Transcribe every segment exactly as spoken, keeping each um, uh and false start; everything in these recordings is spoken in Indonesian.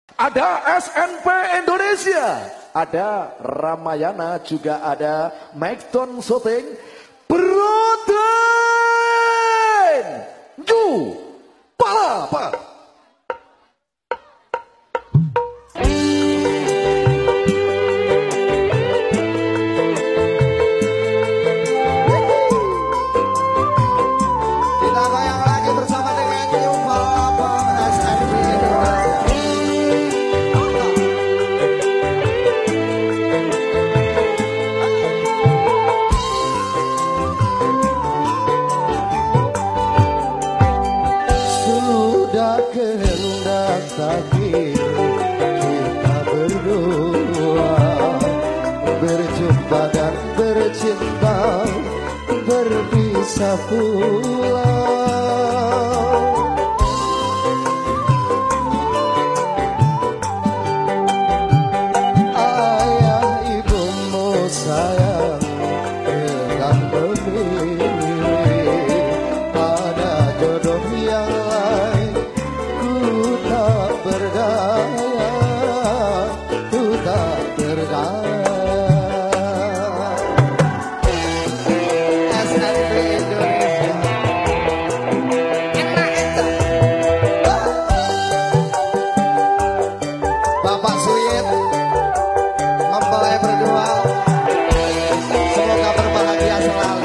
Ada S N P Indonesia, ada Ramayana, juga ada Macton Shooting, Broden, Ju, Palapa. Kehendak takdir kita berdua berjumpa dan bercinta, berpisah pula. Ayah ibumu sayang telah memilih pada jodoh yang lain. Ku tak berdaya, ku tak berdaya. S N P Indonesia. Enak itu. Bapak Suyit mempelai berdua, semoga berbahagia selalu.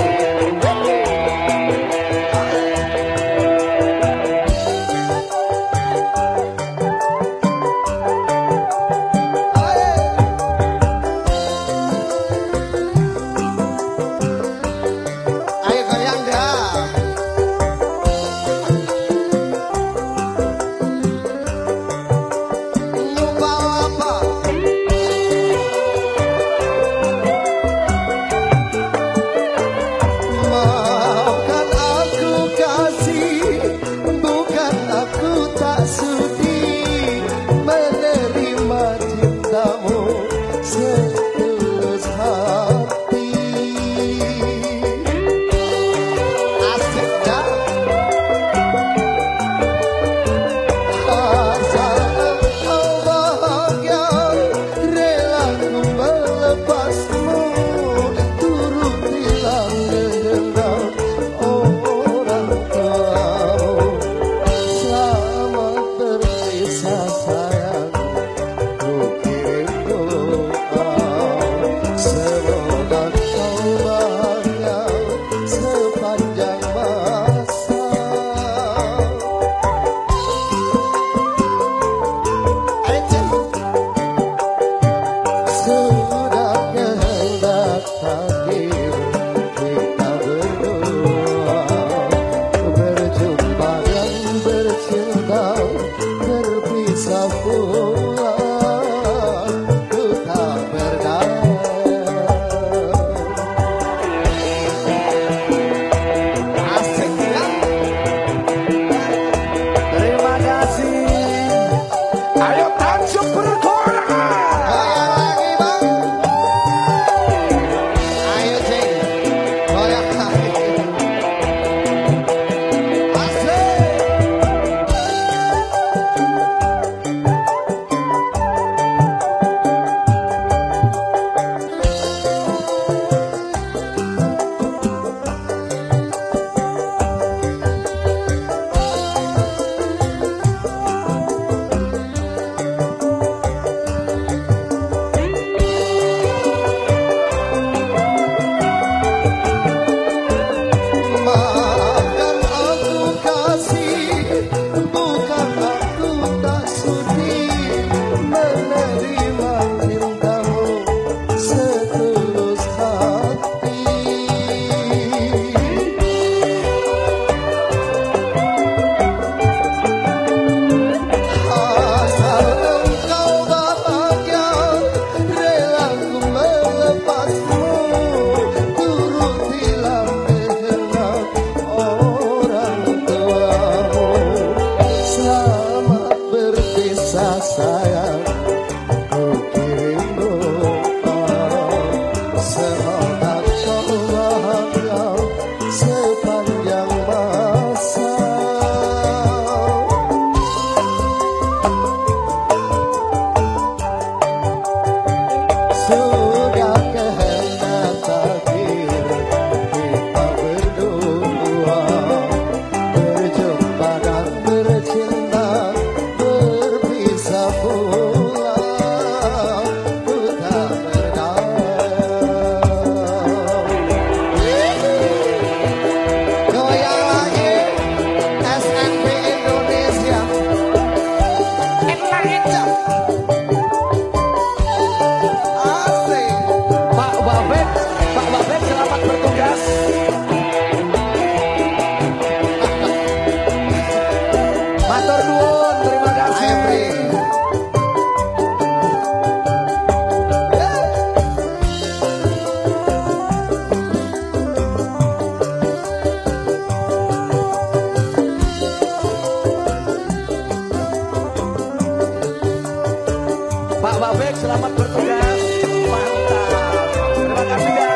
Pak Babek selamat bertugas. Mantap. Terima kasih ya.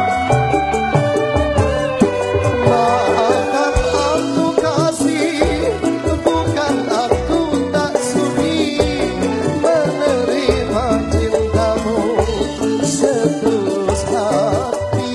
Maafkan aku kasih, bukan aku tak sudi menerima cintamu setulus hati.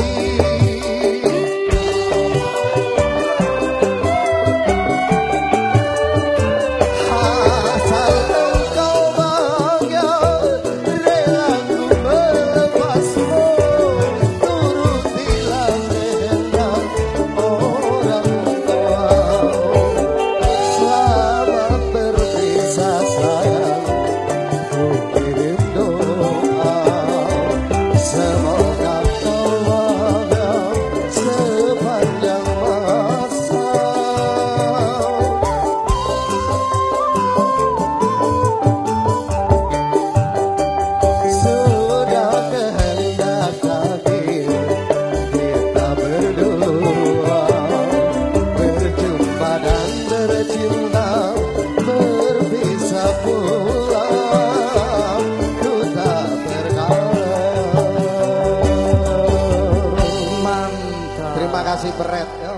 Asal engkau bahagia, rela ku melepasmu, turutilah kehendak orang tuamu. Selamat berpisah sayang, ku kirim doa, semoga kau bahagia sepanjang masa. Sudah kehendak takdir kita berdua berjumpa dan bercinta, berpisah pula ku tak berkala. Mantap. Terima kasih Peret.